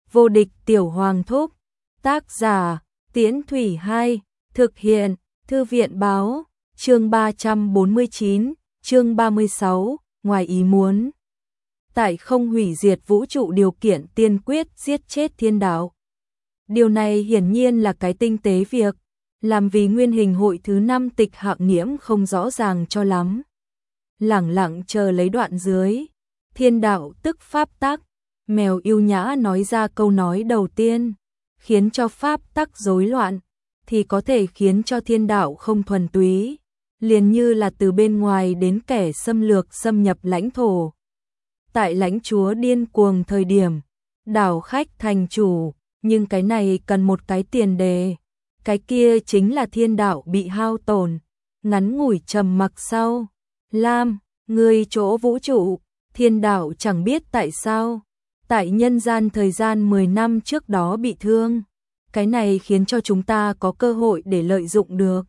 Vô địch tiểu hoàng thúc. Tác giả, Tiễn Thủy 2, thực hiện, Thư viện báo, chương 349, chương 36, ngoài ý muốn. Tại không hủy diệt vũ trụ điều kiện tiên quyết giết chết thiên đạo. Điều này hiển nhiên là cái tinh tế việc, làm vì nguyên hình hội thứ 5 tịch Hạng Nghiễm không rõ ràng cho lắm. Lẳng lặng chờ lấy đoạn dưới, thiên đạo tức pháp tắc, mèo yêu nhã nói ra câu nói đầu tiên, khiến cho pháp tắc rối loạn, thì có thể khiến cho thiên đạo không thuần túy, liền như là từ bên ngoài đến kẻ xâm lược xâm nhập lãnh thổ. Tại lãnh chúa điên cuồng thời điểm, đảo khách thành chủ, nhưng cái này cần một cái tiền đề, cái kia chính là thiên đạo bị hao tổn. Ngắn ngủi trầm mặc sau, Lam, người chỗ vũ trụ, thiên đạo chẳng biết tại sao, tại nhân gian thời gian 10 năm trước đó bị thương, cái này khiến cho chúng ta có cơ hội để lợi dụng được.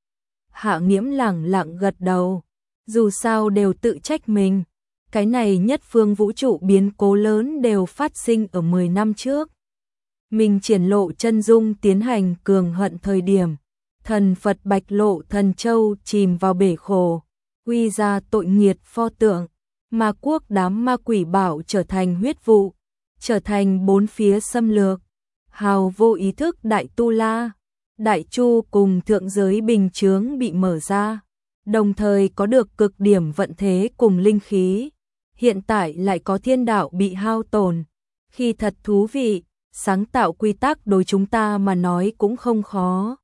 Hạ Nghiễm lẳng lặng gật đầu, dù sao đều tự trách mình, cái này nhất phương vũ trụ biến cố lớn đều phát sinh ở 10 năm trước. Mình triển lộ chân dung tiến hành cường hận thời điểm, thần Phật Bạch Lộ Thần Châu chìm vào bể khổ, quy ra tội nghiệt pho tượng, ma quốc đám ma quỷ bảo trở thành huyết vụ, trở thành bốn phía xâm lược, hào vô ý thức đại tu la, đại chu cùng thượng giới bình chướng bị mở ra, đồng thời có được cực điểm vận thế cùng linh khí, hiện tại lại có thiên đạo bị hao tổn, khi thật thú vị, sáng tạo quy tắc đối chúng ta mà nói cũng không khó.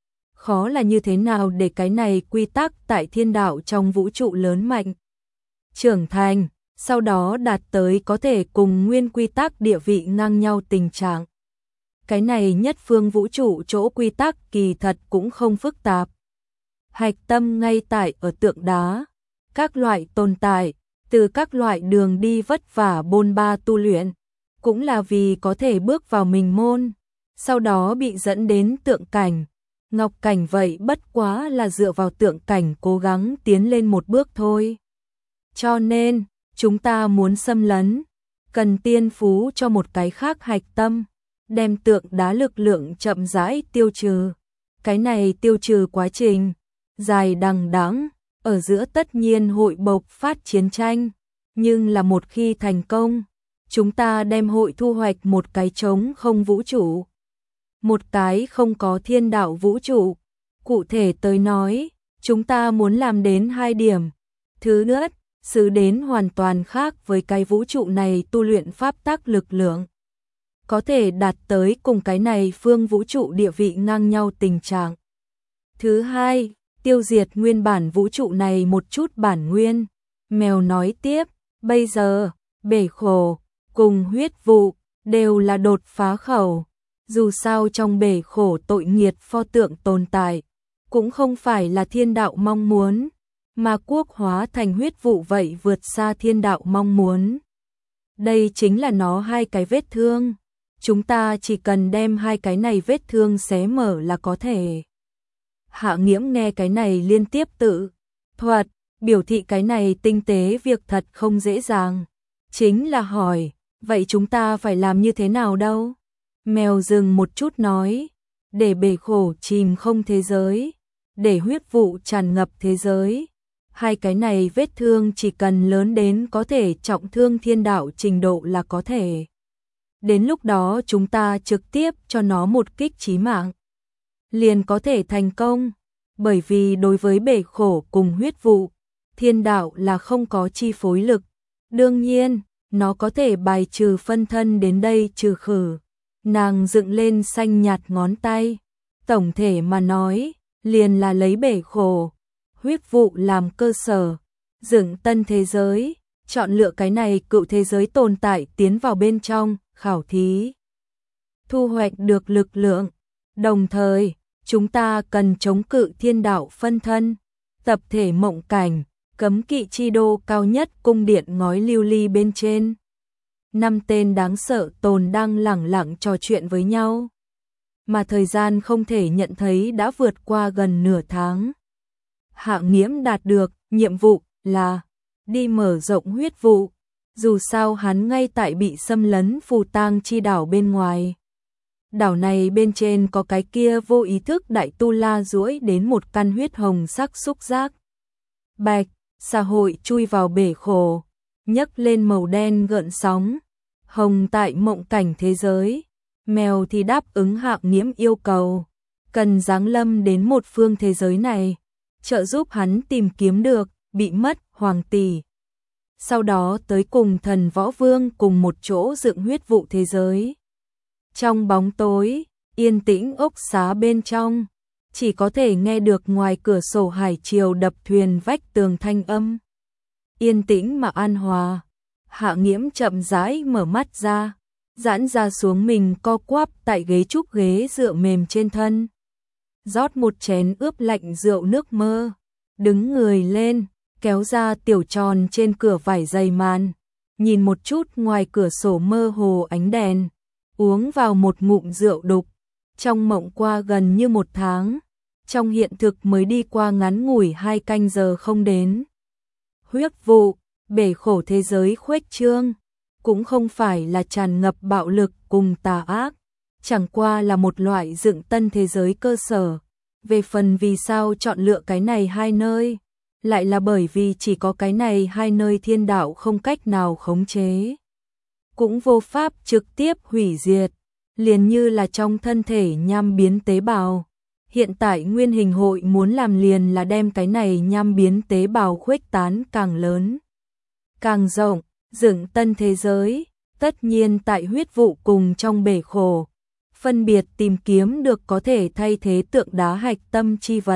Khó là như thế nào để cái này quy tắc tại thiên đạo trong vũ trụ lớn mạnh, trưởng thành, sau đó đạt tới có thể cùng nguyên quy tắc địa vị ngang nhau tình trạng. Cái này nhất phương vũ trụ chỗ quy tắc kỳ thật cũng không phức tạp. Hạch tâm ngay tại ở tượng đá, các loại tồn tại, từ các loại đường đi vất vả bôn ba tu luyện, cũng là vì có thể bước vào mình môn, sau đó bị dẫn đến tượng cảnh. Ngọc cảnh vậy bất quá là dựa vào tượng cảnh cố gắng tiến lên một bước thôi. Cho nên, chúng ta muốn xâm lấn, cần tiên phú cho một cái khác hạch tâm, đem tượng đá lực lượng chậm rãi tiêu trừ. Cái này tiêu trừ quá trình dài đằng đẵng, ở giữa tất nhiên hội bộc phát chiến tranh, nhưng là một khi thành công, chúng ta đem hội thu hoạch một cái trống không vũ trụ, một cái không có thiên đạo vũ trụ. Cụ thể tới nói, chúng ta muốn làm đến 2 điểm. Thứ nhất, xử đến hoàn toàn khác với cái vũ trụ này tu luyện pháp tắc lực lượng, có thể đạt tới cùng cái này phương vũ trụ địa vị ngang nhau tình trạng. Thứ hai, tiêu diệt nguyên bản vũ trụ này một chút bản nguyên. Mèo nói tiếp, bây giờ, bể khổ cùng huyết vụ đều là đột phá khẩu. Dù sao trong bể khổ tội nghiệt pho tượng tồn tại, cũng không phải là thiên đạo mong muốn, mà quốc hóa thành huyết vụ vậy vượt xa thiên đạo mong muốn. Đây chính là nó 2 cái vết thương, chúng ta chỉ cần đem 2 cái này vết thương xé mở là có thể. Hạ Nghiễm nghe cái này liên tiếp tự thuật, biểu thị cái này tinh tế việc thật không dễ dàng, chính là hỏi, vậy chúng ta phải làm như thế nào đâu? Mèo dừng một chút nói, để bể khổ chìm không thế giới, để huyết vụ tràn ngập thế giới. 2 cái này vết thương chỉ cần lớn đến có thể trọng thương thiên đạo trình độ là có thể. Đến lúc đó chúng ta trực tiếp cho nó một kích chí mạng, liền có thể thành công, bởi vì đối với bể khổ cùng huyết vụ, thiên đạo là không có chi phối lực. Đương nhiên, nó có thể bài trừ phân thân đến đây trừ khử. Nàng dựng lên xanh nhạt ngón tay, tổng thể mà nói, liền là lấy bể khổ, huyết vụ làm cơ sở, dựng tân thế giới, chọn lựa cái này cựu thế giới tồn tại tiến vào bên trong, khảo thí, thu hoạch được lực lượng. Đồng thời, chúng ta cần chống cự thiên đạo phân thân, tập thể mộng cảnh, cấm kỵ chi đô cao nhất cung điện ngói lưu ly bên trên. 5 tên đáng sợ tồn đang lẳng lặng trò chuyện với nhau, mà thời gian không thể nhận thấy đã vượt qua gần nửa tháng. Hạ Nghiễm đạt được nhiệm vụ là đi mở rộng huyết vụ, Dù sao hắn ngay tại bị xâm lấn phù tang chi đảo bên ngoài. Đảo này bên trên có cái kia vô ý thức đại tu la duỗi đến một căn huyết hồng sắc xúc giác. Bạch, xã hội chui vào bể khổ, nhấc lên màu đen gợn sóng. Hồng tại mộng cảnh thế giới, mèo thì đáp ứng Hạng Nghiễm yêu cầu, cần giáng lâm đến một phương thế giới này, trợ giúp hắn tìm kiếm được bị mất hoàng tỷ. Sau đó tới cùng thần võ vương cùng một chỗ dựng huyết vụ thế giới. Trong bóng tối, yên tĩnh ốc xá bên trong, chỉ có thể nghe được ngoài cửa sổ hải triều đập thuyền vách tường thanh âm. Yên tĩnh mà an hòa. Hạ Nghiễm chậm rãi mở mắt ra, giãn ra xuống mình co quắp tại ghế trúc ghế dựa mềm trên thân. Rót một chén ướp lạnh rượu nước mơ, đứng người lên, kéo ra tiểu tròn trên cửa vải dày màn, nhìn một chút ngoài cửa sổ mơ hồ ánh đèn, uống vào một ngụm rượu đục. Trong mộng qua gần như một tháng, trong hiện thực mới đi qua ngắn ngủi 2 canh giờ không đến. Huyết vụ, bể khổ thế giới khuếch trương, cũng không phải là tràn ngập bạo lực cùng tà ác, chẳng qua là một loại dựng tân thế giới cơ sở. Về phần vì sao chọn lựa cái này 2 nơi, lại là bởi vì chỉ có cái này 2 nơi thiên đạo không cách nào khống chế, cũng vô pháp trực tiếp hủy diệt, liền như là trong thân thể nham biến tế bào. Hiện tại Nguyên Hình hội muốn làm liền là đem cái này nham biến tế bào khuếch tán càng lớn, càng rộng, dựng tân thế giới, tất nhiên tại huyết vụ cùng trong bể khổ, phân biệt tìm kiếm được có thể thay thế tượng đá hạch tâm chi vật.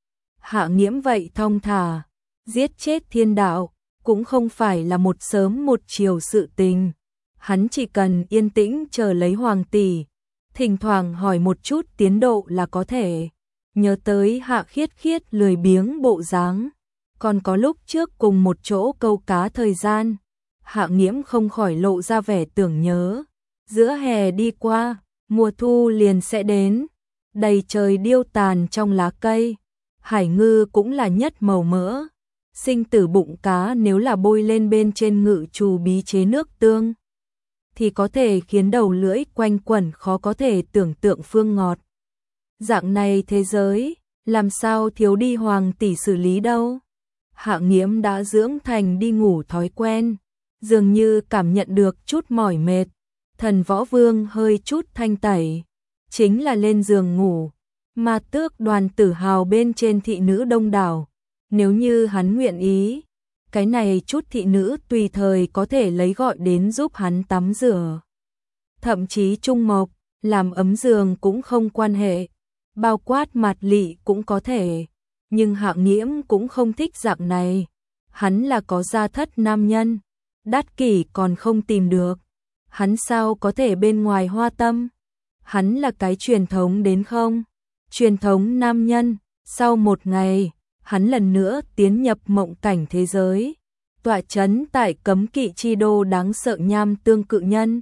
Hạ Nghiễm vậy thong thả, giết chết thiên đạo, cũng không phải là một sớm một chiều sự tình. Hắn chỉ cần yên tĩnh chờ lấy hoàng tỷ, thỉnh thoảng hỏi một chút tiến độ là có thể. Nhớ tới Hạ Khiết Khiết lười biếng bộ dáng, còn có lúc trước cùng một chỗ câu cá thời gian, Hạ Nghiễm không khỏi lộ ra vẻ tưởng nhớ. Giữa hè đi qua, mùa thu liền sẽ đến, đầy trời điêu tàn trong lá cây, hải ngư cũng là nhất màu mỡ. Sinh tử bụng cá nếu là bôi lên bên trên ngự trù bí chế nước tương, thì có thể khiến đầu lưỡi quanh quẩn khó có thể tưởng tượng phương ngọt. Dạng này thế giới, làm sao thiếu đi hoàng tỷ xử lý đâu. Hạ Nghiễm đã dưỡng thành đi ngủ thói quen, dường như cảm nhận được chút mỏi mệt. Thần Võ Vương hơi chút thanh tẩy, chính là lên giường ngủ, mà Tước Đoàn Tử Hào bên trên thị nữ đông đảo. Nếu như hắn nguyện ý, cái này chút thị nữ tùy thời có thể lấy gọi đến giúp hắn tắm rửa. Thậm chí Trung Mộc, làm ấm giường cũng không quan hệ, bao quát mặt lị cũng có thể. Nhưng Hạ Nghiễm cũng không thích dạng này. Hắn là có gia thất nam nhân, đắt kỷ còn không tìm được. Hắn sao có thể bên ngoài hoa tâm? Hắn là cái truyền thống đến không? Truyền thống nam nhân. Sau một ngày, hắn lần nữa tiến nhập mộng cảnh thế giới, tọa chấn tại cấm kỵ chi đô đáng sợ nham tương cự nhân.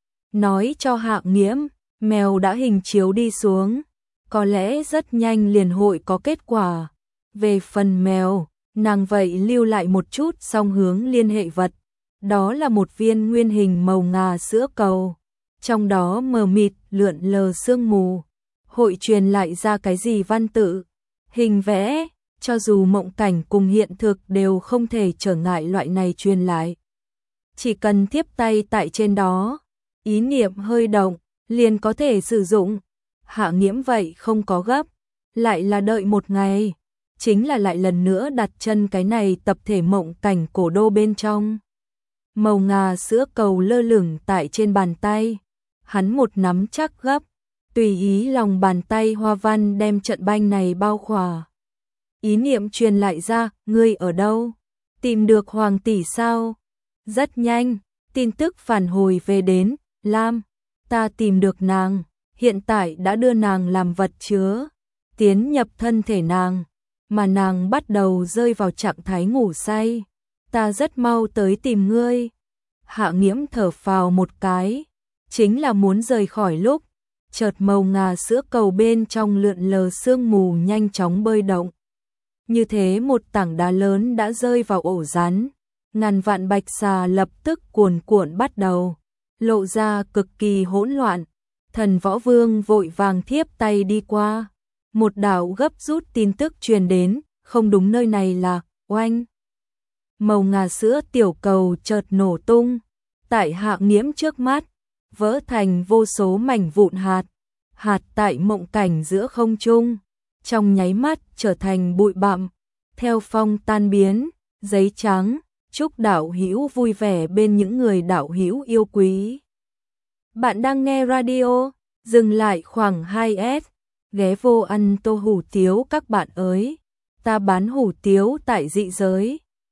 Nói cho Hạ Nghiễm, mèo đã hình chiếu đi xuống, có lẽ rất nhanh liền hội có kết quả. Về phần mèo, nàng vậy lưu lại một chút song hướng liên hệ vật, đó là một viên nguyên hình màu ngà sữa cầu, trong đó mờ mịt lượn lờ sương mù, hội truyền lại ra cái gì văn tự, hình vẽ. Cho dù mộng cảnh cùng hiện thực đều không thể trở ngại loại này truyền lại. Chỉ cần tiếp tay tại trên đó, ý niệm hơi động, liền có thể sử dụng. Hạ Nghiễm vậy không có gấp, lại là đợi một ngày, chính là lại lần nữa đặt chân cái này tập thể mộng cảnh cổ đô bên trong. Màu ngà sữa cầu lơ lửng tại trên bàn tay, hắn một nắm chắc gấp, tùy ý lòng bàn tay hoa văn đem trận banh này bao khỏa. Ý niệm truyền lại ra, ngươi ở đâu? Tìm được hoàng tỷ sao? Rất nhanh, tin tức phản hồi về đến, Lam, ta tìm được nàng, hiện tại đã đưa nàng làm vật chứa, tiến nhập thân thể nàng, mà nàng bắt đầu rơi vào trạng thái ngủ say. Ta rất mau tới tìm ngươi. Hạ Nghiễm thở phào một cái, chính là muốn rời khỏi lúc, chợt màu ngà sữa cầu bên trong lượn lờ sương mù nhanh chóng bơi động. Như thế một tảng đá lớn đã rơi vào ổ rắn, ngàn vạn bạch xà lập tức cuồn cuộn bắt đầu, lộ ra cực kỳ hỗn loạn. Thần Võ Vương vội vàng thiếp tay đi qua, một đạo gấp rút tin tức truyền đến, không đúng, nơi này là oanh. Màu ngà sữa tiểu cầu chợt nổ tung, tại Hạ Nghiễm trước mắt, vỡ thành vô số mảnh vụn hạt, hạt tại mộng cảnh giữa không trung, trong nháy mắt trở thành bụi bặm, theo phong tan biến, giấy trắng. Chúc đạo hữu vui vẻ bên những người đạo hữu yêu quý. Bạn đang nghe radio, dừng lại khoảng 2S, ghé vô ăn tô hủ tiếu các bạn ơi. Ta bán hủ tiếu tại dị giới.